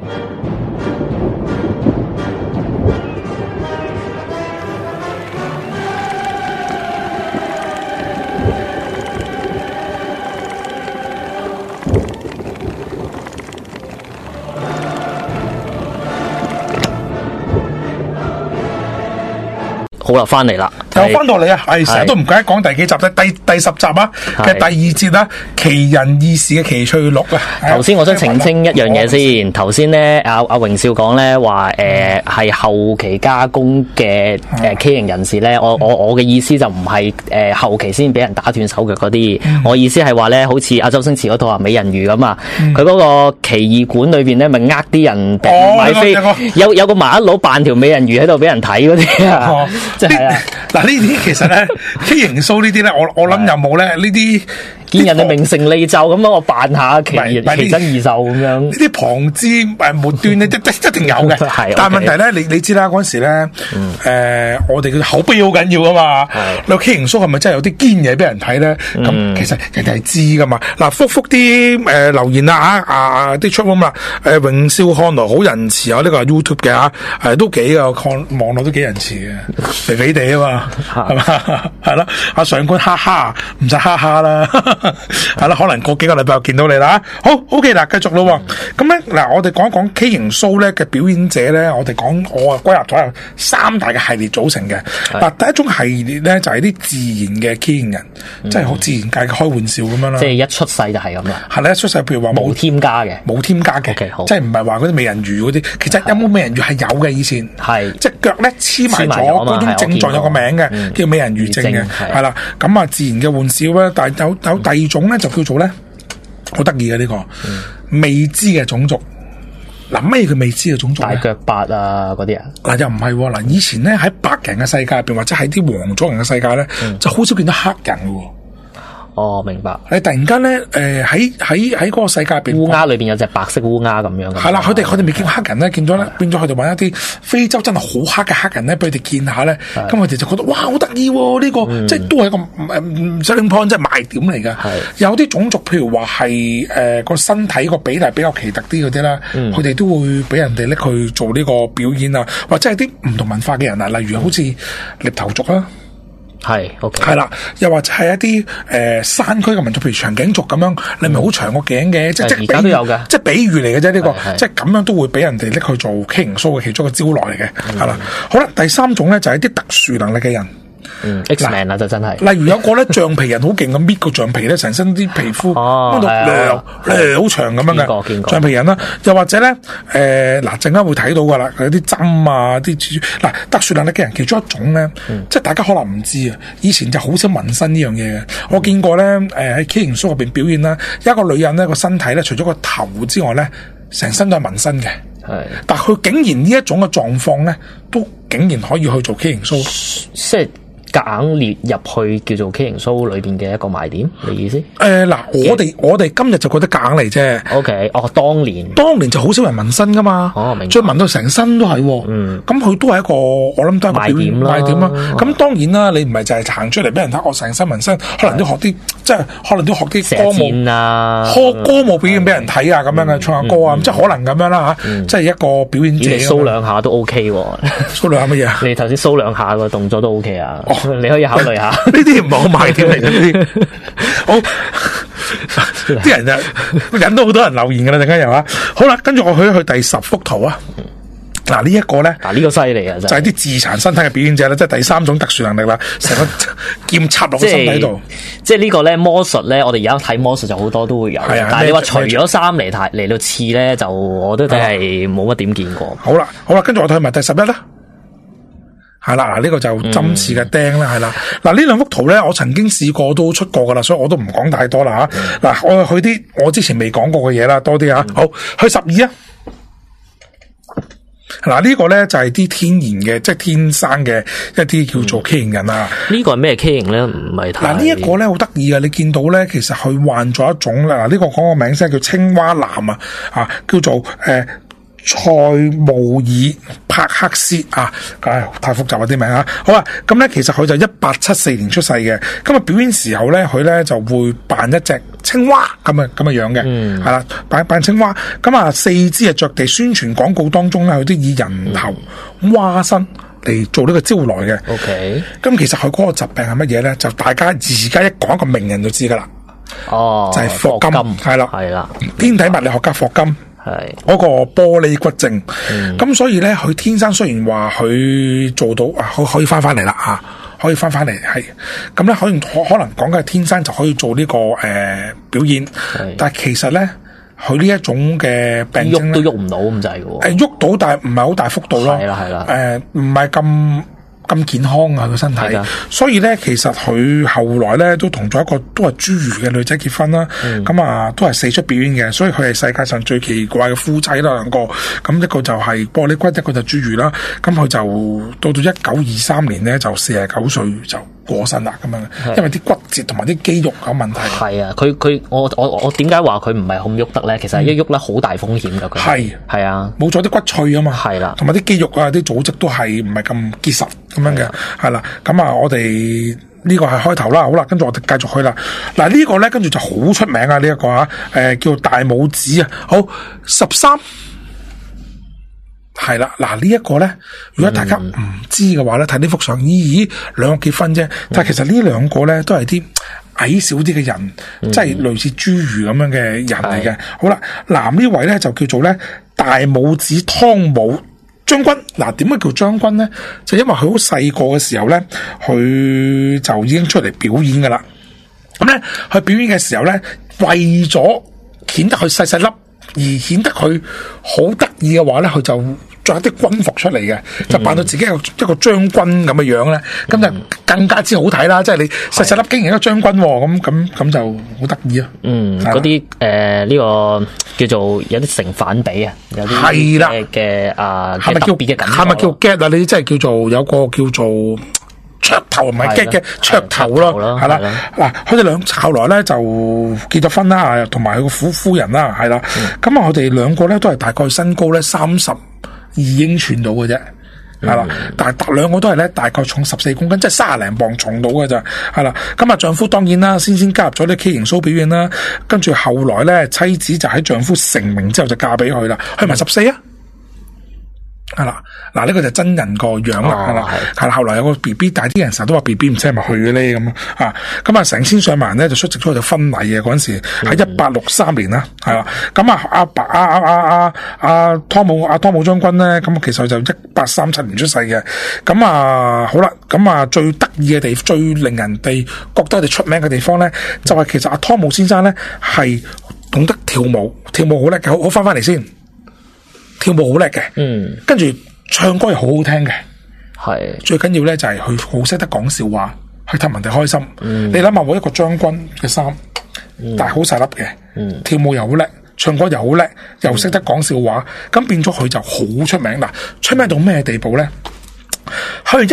好啦，翻嚟啦， 又翻到嚟啊！係成日都唔記得講第幾集咧，第10集啊嘅第2節啦，奇人異事嘅奇趣錄啊！ 頭先我想澄清一樣嘢先，頭先咧阿榮少講咧話係後期加工嘅畸形人士咧，我嘅意思就唔係後期先俾人打斷手腳嗰啲，我意思係話咧，好似阿周星馳嗰套美人魚咁啊，佢嗰個奇異館裏邊咧，咪啲人買飛，有個麻甩佬扮條美人魚喺度俾人睇嗰啲啊！即係啊！ 嗱呢啲其實咧，畸形 show 呢啲咧，我諗有冇咧呢啲見人哋名成利就咁樣，我扮下奇珍異獸咁樣。呢啲旁枝末端咧，一定有嘅。係，但係問題咧，你知啦，嗰陣時咧，我哋嘅口碑好緊要啊嘛。你畸形 show 係咪真係有啲堅嘢俾人睇咧？咁其實人哋係知噶嘛。嗱，覆啲留言啦啲 chat room 啦，榮少看來好仁慈啊！呢個係 YouTube 嘅都幾啊，看網絡都幾仁慈嘅，肥肥地啊嘛，係嘛，係咯。阿上官哈哈，唔使哈哈啦。係啦，可能過幾個禮拜又見到你啦。好 ，OK 嗱，繼續咯。咁咧嗱，我哋講一講畸形 show 咧嘅表演者咧，我歸納咗有3大嘅系列組成嘅。嗱，第一種系列咧就係啲自然嘅畸形人，即係好自然界嘅開玩笑咁樣啦。即係一出世就係咁啦。 係啦，一出世譬如話冇添加嘅， Okay，好，即係唔係話嗰啲美人魚嗰啲。其實有冇美人魚係有嘅以前，係即係腳咧黐埋咗嗰種症狀有個名嘅，叫美人魚症嘅，係啦。咁啊，自然嘅玩笑咧，但係有第2種咧就叫做咧好得意嘅呢個未知嘅種族。嗱，咩叫未知嘅種族？ 大腳八啊嗰啲啊？嗱， 又唔係喎。嗱，以前咧喺白人嘅世界入邊，或者喺啲黃種人嘅世界咧，就好少見到黑人嘅。 哦，明白。 你突然間咧，喺嗰個世界入邊， 烏鴉裏邊有隻白色烏鴉咁樣嘅。 係啦，佢哋未見黑人咧，見咗咧，變咗佢哋揾一啲非洲真係好黑嘅黑人咧，俾佢哋見下咧，咁佢哋就覺得哇，好得意喎！呢個即係都係一個selling point，即係賣點嚟嘅。有啲種族，譬如話係個身體個比例比較奇特啲嗰啲啦，佢哋都會俾人哋拎去做呢個表演啊，或者係啲唔同文化嘅人啊，例如好似獵頭族啦。 係 ，OK， 係啦，又或者係一啲山區嘅民族，譬如長頸族咁樣，你咪好長個頸嘅，即係而家都有嘅，即係比喻嚟嘅啫。呢個即係咁樣都會俾人哋拎去做畸形 show嘅其中一個招來嚟嘅，係啦。好啦，第3種咧就係啲特殊能力嘅人。 X-Man 啊，就真係。 例如有個咧橡皮人好勁咁搣個橡皮咧，成身啲皮膚搣到好長咁樣嘅。見過橡皮人啦，又或者咧嗱，陣間會睇到噶啦，有啲針啊，啲嗱特殊能力嘅人其中一種咧，即係大家可能唔知啊，以前就好少紋身呢樣嘢嘅。我見過咧喺畸形 show 入邊表演啦，一個女人咧個身體咧，除咗個頭之外咧，成身都係紋身嘅。係，但佢竟然呢一種嘅狀況咧，都竟然可以去做畸形 show， 即係夾硬列入去叫做畸形 show 裏邊嘅一個賣點，你意思？ 嗱，我哋今日就覺得夾硬嚟啫。 OK，當年就好少人紋身噶嘛。明白。再紋到成身都係。咁佢都係一個，我諗都係一個賣點啦。咁當然啦，你唔係就係行出嚟俾人睇我成身紋身，可能都學啲即係可能都學啲歌舞啊，歌舞表演俾人睇啊，咁樣嘅唱下歌啊，即係可能咁樣啦吓。即係一個表演者。 你騷兩下都 OK 喎。 騷兩下乜嘢啊？ 你頭先騷兩下個動作都 OK 啊。你可以考慮下， 呢啲唔係好賣點嚟嘅呢啲。好，啲人就引到好多人留言㗎啦，陣間又啊。好啦，跟住我去第10幅圖啊。嗱，呢一個咧， 呢個犀利啊，就係啲自殘身體嘅表演者啦，即係第3種特殊能力啦，成個劍插落個身體度。即係呢個咧魔術咧，我哋而家睇魔術就好多都會有。係啊，但係你話除咗衫嚟到刺咧，就我都真係冇乜點見過。 好啦，跟住我睇埋第11啦。係啦，呢個就針刺嘅釘啦，係啦。嗱，呢2幅圖咧，我曾經試過都出過噶啦，所以我都唔講太多啦吓。嗱，我去啲我之前未講過嘅嘢啦，多啲吓。好，去12啊。嗱，呢個咧就係啲天然嘅，即係天生嘅一啲叫做畸形人啊。 呢個係咩畸形咧？唔係太。嗱， 呢一個咧好得意啊！你見到咧，其實佢患咗一種啦。嗱，呢個講個名先叫青蛙男啊，叫做塞姆爾帕克斯啊，太複雜啲名啊。好啊，咁咧其實佢就1874年出世嘅。咁啊表演時候咧，佢咧就會扮一隻青蛙咁嘅樣嘅，係啦，扮青蛙。咁啊，四肢着地宣傳廣告當中咧，佢都以人頭蛙身嚟做呢個招來嘅。 OK， 咁其實佢嗰個疾病係乜嘢咧？就大家而家一講一個名人就知噶啦。 哦， 就係霍金，係啦， 係啦， 天體物理學家霍金。係嗰個玻璃骨症，咁所以咧，佢天生雖然話佢做到可以翻嚟啦吓，可以翻嚟係，咁咧可能講緊係天生就可以做呢個表演，但係其實咧，佢呢一種嘅病症喐都喐唔到咁滯嘅， 喐到但係唔係好大幅度咯，係啦，唔係咁健康啊個身體，所以咧其實佢後來咧都同咗一個都係侏儒嘅女仔結婚啦，咁都係四出表演嘅，所以佢係世界上最奇怪嘅夫妻啦兩個，咁一個就係玻璃骨，一個就侏儒啦，咁佢就到1923年咧就49歲就過身啦咁樣，因為啲骨折同埋啲肌肉有問題。 係啊，我點解話佢唔係咁喐得咧？其實一喐咧好大風險噶，佢係啊， 冇咗啲骨脆啊嘛， 係啦， 同埋啲肌肉啊啲組織都係唔係咁結實咁樣嘅，係啦。咁我哋呢個係開頭啦，好啦，跟住我哋繼續去啦。嗱呢個咧跟住就好出名啊，呢一個叫大拇指啊，好13。係啦，嗱呢一個咧，如果大家唔知嘅話咧，睇呢幅相，咦，兩個結婚啫，但係其實呢兩個咧都係啲矮小啲嘅人，即係類似侏儒咁樣嘅人嚟嘅。好啦，男呢位咧就叫做咧大拇指湯姆將軍。嗱，點解叫將軍咧？就因為佢好細個嘅時候咧，佢就已經出嚟表演噶啦。咁咧，佢表演嘅時候咧，為咗顯得佢細細粒，而顯得佢好得意嘅話咧，佢就着一啲軍服出嚟嘅，就扮到自己一個將軍咁嘅樣咧，咁就更加之好睇啦！即係你細細粒竟然一個將軍，咁就好得意啊！ 嗰啲呢個叫做有啲成反比啊，有啲係啦嘅係咪叫別嘅感覺？ 係咪叫 get 啊？你即係叫做有個叫做噱頭唔係 get 嘅噱頭咯，係啦。嗱，佢哋兩後來咧就結咗婚啦，同埋佢個夫人啦，係啦。咁我哋兩個咧都係大概身高咧32英寸到嘅啫，係啦。但係兩個都係咧大概重14公斤，即係30零磅重到嘅咋，係啦。咁啊，丈夫當然啦，先加入咗啲畸形 show 表演啦，跟住後來咧妻子就喺丈夫成名之後就嫁俾佢啦，去埋14啊。係啦，嗱呢個就真人個樣啦，係啦，係啦。後來有個 B B， 但係啲人成日都話 B B 唔知係咪去嘅咧咁啊，咁啊成千上萬人咧就出席咗佢嘅婚禮嘅嗰陣時，喺1863年啦，係啦。咁湯姆將軍咧，咁其實就1837年出世嘅。咁好啦，咁最得意嘅地方，最令人哋覺得佢哋出名嘅地方咧，就係其實湯姆先生咧係懂得跳舞好叻嘅，好翻嚟先。跳舞好叻嘅，跟住唱歌又好好聽嘅，係最緊要咧就係佢好識得講笑話，去氹人哋開心。你諗下，我一個將軍嘅衫，但係好細粒嘅，跳舞又好叻，唱歌又好叻，又識得講笑話，咁變咗佢就好出名。嗱，出名到咩地步咧？喺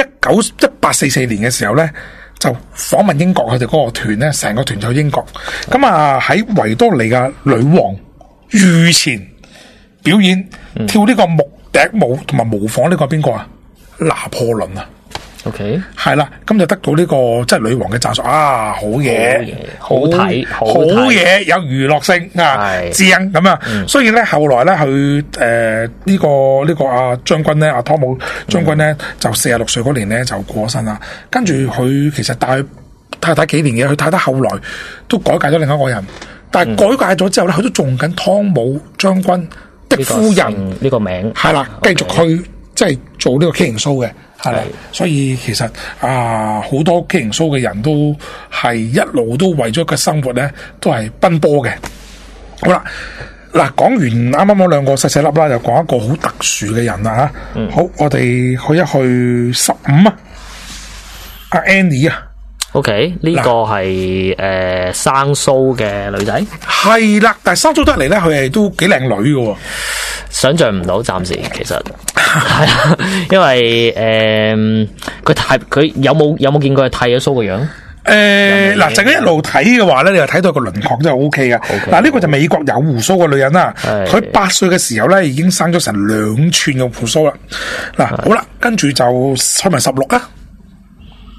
1844年嘅時候咧，就訪問英國佢哋嗰個團咧，成個團就去英國。咁喺維多利亞女王御前表演跳呢個木笛舞，同埋模仿呢個邊個啊？拿破崙啊 ，OK， 係啦，咁就得到呢個即係女王嘅讚賞啊，好嘢， 好睇，好嘢，有娛樂性啊，正咁啊，所以咧後來咧佢呢個將軍咧，湯姆將軍咧就46歲嗰年咧就過身啦，跟住佢其實帶佢太太幾年嘅，佢太太後來都改嫁咗另一個人，但係改嫁咗之後咧，佢都仲緊湯姆將軍的夫人呢個名係啦，繼續去即係做呢個畸形 show 嘅，係啦，所以其實好多畸形 show 嘅人都係一路都為咗個生活咧，都係奔波嘅。好啦，嗱講完啱啱嗰兩個細細粒啦，就講一個好特殊嘅人啦吓。好，我哋去一去15啊，阿 Annie 啊。 OK， 呢個係生鬚嘅女仔， 係啦，但係生鬚得嚟咧，佢係都幾靚女嘅， 想象唔到，暫時其實係啊，因為佢有冇見過佢剃咗鬚嘅樣？ 嗱，陣間一路睇嘅話咧，你又睇到個輪廓真係 OK 嘅。嗱，呢個就美國有鬍鬚嘅女人啦，佢8歲嘅時候咧已經生咗成2寸嘅鬍鬚啦。嗱，好啦，跟住就去埋16啦。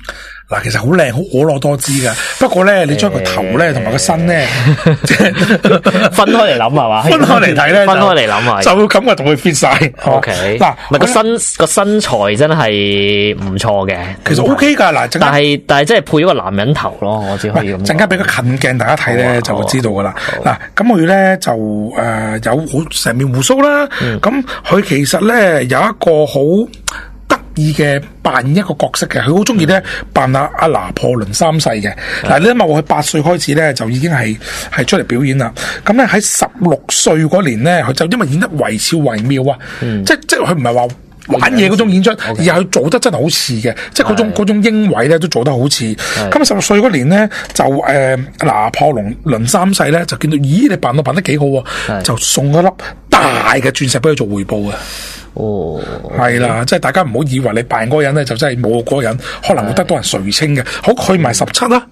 嗱，其實好靚，好婀娜多姿噶。不過咧，你將個頭咧同埋個身咧， 分開嚟諗係嘛？ 分開嚟睇咧， 分開嚟諗啊， 就會感覺同佢 fit 晒。 OK，嗱，唔係個身材真係唔錯嘅， 其實 OK 噶。嗱， 但係即係配咗個男人頭咯，我只可以咁。 陣間俾個近鏡大家睇咧，就會知道噶啦。嗱，咁佢咧就有好成面鬍鬚啦。咁佢其實咧有一個好得意嘅扮演一個角色嘅，佢好中意咧扮阿拿破崙三世嘅。嗱，你諗下，佢8歲開始咧就已經係出嚟表演啦。咁咧喺16歲嗰年咧，佢就因為演得惟肖惟妙啊，即係佢唔係話玩嘢嗰種演出，而係佢做得真係好似嘅，即係嗰種英偉咧都做得好似。咁16歲嗰年咧就拿破崙三世咧就見到，咦，你扮得幾好喎，就送咗粒大嘅鑽石俾佢做回報啊！ 哦， 係啦，即係大家唔好以為你扮嗰個人咧就真係冇嗰個人，可能會得到人垂青嘅。好，去埋17啦。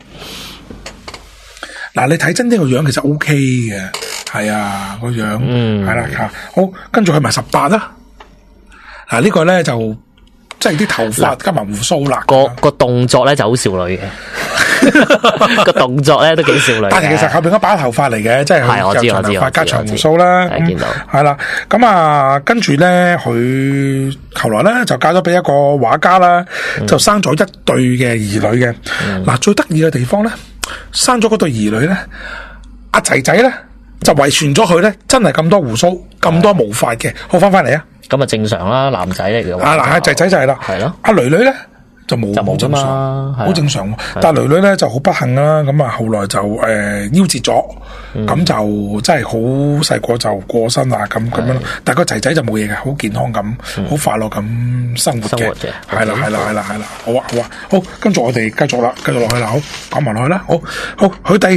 嗱，你睇真啲個樣其實 OK 嘅，係啊個樣，係啦吓。好，跟住去埋18啦。嗱，呢個咧就即係啲頭髮加埋鬍鬚啦， 個動作咧就好少女嘅，個動作咧都幾少女。 但係其實後邊嗰把頭髮嚟嘅，即係佢有長頭髮加長鬍鬚啦。 見到係啦，咁啊，跟住咧佢後來咧就嫁咗俾一個畫家啦，就生咗1對嘅兒女嘅。嗱，最得意嘅地方咧，生咗嗰對兒女咧，阿仔仔咧就遺傳咗佢咧，真係咁多鬍鬚、咁多毛髮嘅。好，翻嚟啊！ 咁啊正常啦，男仔嚟嘅。 嗱，阿仔仔就係啦， 係咯。 阿女女咧就冇正常，好正常。但係女女咧就好不幸啦，咁啊後來就夭折咗，咁就真係好細個就過身啦，咁樣咯。但係個仔仔就冇嘢嘅，好健康咁，好快樂咁生活嘅。係啦，好啊，好，跟住我哋繼續落去啦，好，講埋落去啦，好，去第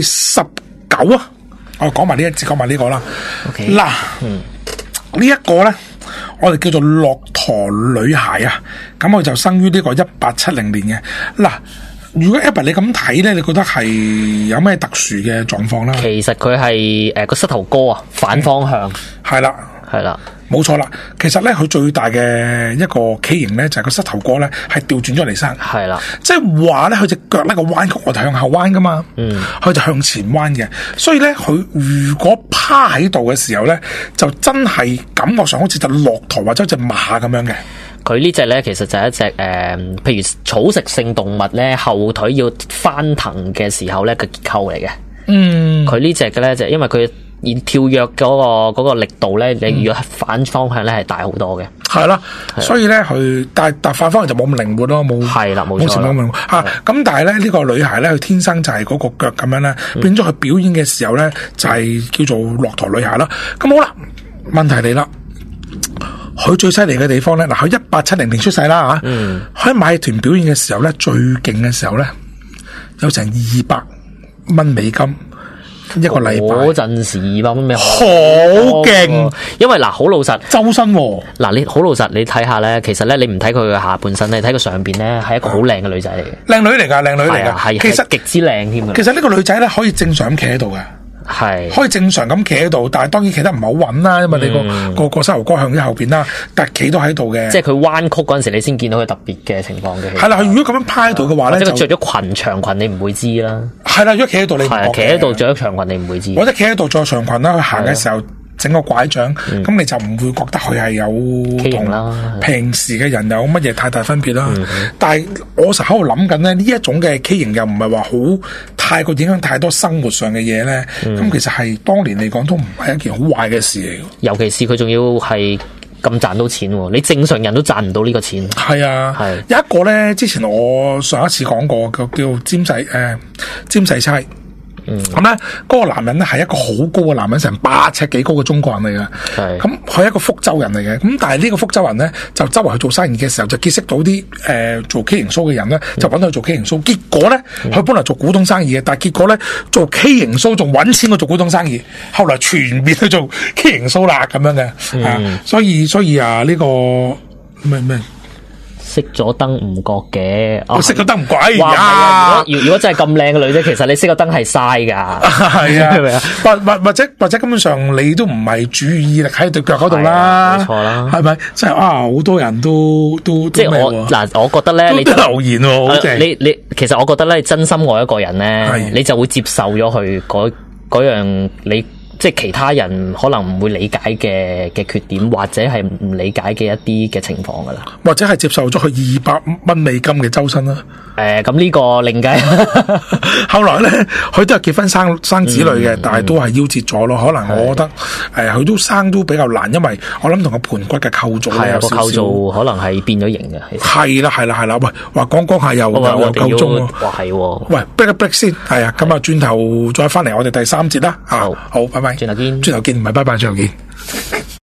19啊，我講埋呢一節，講埋呢個啦。嗱，呢一個咧。我哋叫做駱駝女孩啊，咁佢就生於呢個1870年嘅。嗱，如果 Abby 你咁睇咧，你覺得係有咩特殊嘅狀況啦？ 其實佢係個膝頭哥啊反方向， 係啦，冇錯啦。其實咧，佢最大嘅一個畸形咧，就係個膝頭哥咧係調轉咗嚟生。 係啦， 即係話咧，佢隻腳咧個彎曲，我哋向後彎噶嘛。佢就向前彎嘅。所以咧，佢如果趴喺度嘅時候咧，就真係感覺上好似隻駱駝或者隻馬咁樣嘅。 佢呢隻咧，其實就係一隻譬如草食性動物咧，後腿要翻騰嘅時候咧嘅結構嚟嘅。佢呢隻嘅咧就因為佢跳躍嗰個力度咧，你如果反方向咧係大好多嘅。係啦，所以咧佢但反方向就冇咁靈活咯，冇錯啦。咁但係咧呢個女孩咧，佢天生就係嗰個腳咁樣咧，變咗佢表演嘅時候咧就係叫做駱駝女孩啦。咁好啦，問題嚟啦。佢最犀利嘅地方咧，嗱，佢1870年出世啦吓，佢喺馬戲團表演嘅時候咧，最勁嘅時候咧，有成200蚊美金一個禮拜。 嗰陣時200蚊美金好勁， 因為嗱，好老實， 周身嗱，你好老實，你睇下咧，其實咧，你唔睇佢嘅下半身，你睇佢上邊咧，係一個好靚嘅女仔嚟嘅， 靚女嚟噶， 係其實極之靚添嘅。 其實呢個女仔咧可以正常咁企喺度嘅。可以正常咁企喺度，但係當然企得唔係好穩啦，因為你個膝頭哥向咗後邊啦，但係企到喺度嘅。即係佢彎曲嗰陣時，你先見到佢特別嘅情況嘅。係啦，如果咁樣趴喺度嘅話咧，即係佢着咗長裙，你唔會知啦。係啦，如果企喺度你唔覺嘅。企喺度着咗長裙，你唔會知。或者企喺度着長裙啦，佢行嘅時候整個拐杖，咁你就唔會覺得佢係有同平時嘅人有乜嘢太大分別啦。但係我實喺度諗緊咧，呢一種嘅畸形又唔係話好太過影響太多生活上嘅嘢咧。咁其實係當年嚟講都唔係一件好壞嘅事嚟。尤其是佢仲要係咁賺到錢，你正常人都賺唔到呢個錢。係啊，有一個咧，之前我上一次講過叫詹世差。咁咧，嗰個男人咧係一個好高嘅男人，成8尺幾高嘅中國人嚟嘅。咁佢係一個福州人嚟嘅。咁但係呢個福州人咧，就周圍去做生意嘅時候，就結識到啲做畸形鬚嘅人咧，就揾佢做畸形鬚。結果咧，佢本來做古董生意嘅，但係結果咧做畸形鬚仲揾錢過做古董生意。後來全面去做畸形鬚啦，咁樣嘅。所以啊，呢個咩熄咗燈唔覺嘅， 我熄個燈唔鬼哇呀！ 如果真係咁靚嘅女仔，其實你熄個燈係嘥噶， 係啊， 係咪啊？ 或者根本上你都唔係注意力喺對腳嗰度啦， 冇錯啦， 係咪？即係好多人都即係我覺得咧，你都留言喎，好正。 你其實我覺得咧，真心愛一個人咧，你就會接受咗佢嗰樣你。即係其他人可能唔會理解嘅缺點，或者係唔理解嘅一啲嘅情況噶啦， 或者係接受咗佢$200美金嘅周薪啦。 咁呢個另計。 後來咧，佢都係結婚生子女嘅，但係都係夭折咗咯。可能我覺得佢都生都比較難，因為我諗同個盤骨嘅構造咧有少少。個構造可能係變咗形嘅。係啦。喂，話講下又夠鐘喎。 哇，係喎。 喂 ，break 一 break 先。係啊，咁啊，轉頭再翻嚟我哋第3節啦。好，拜拜。 轉頭見， 唔係拜拜，轉頭見。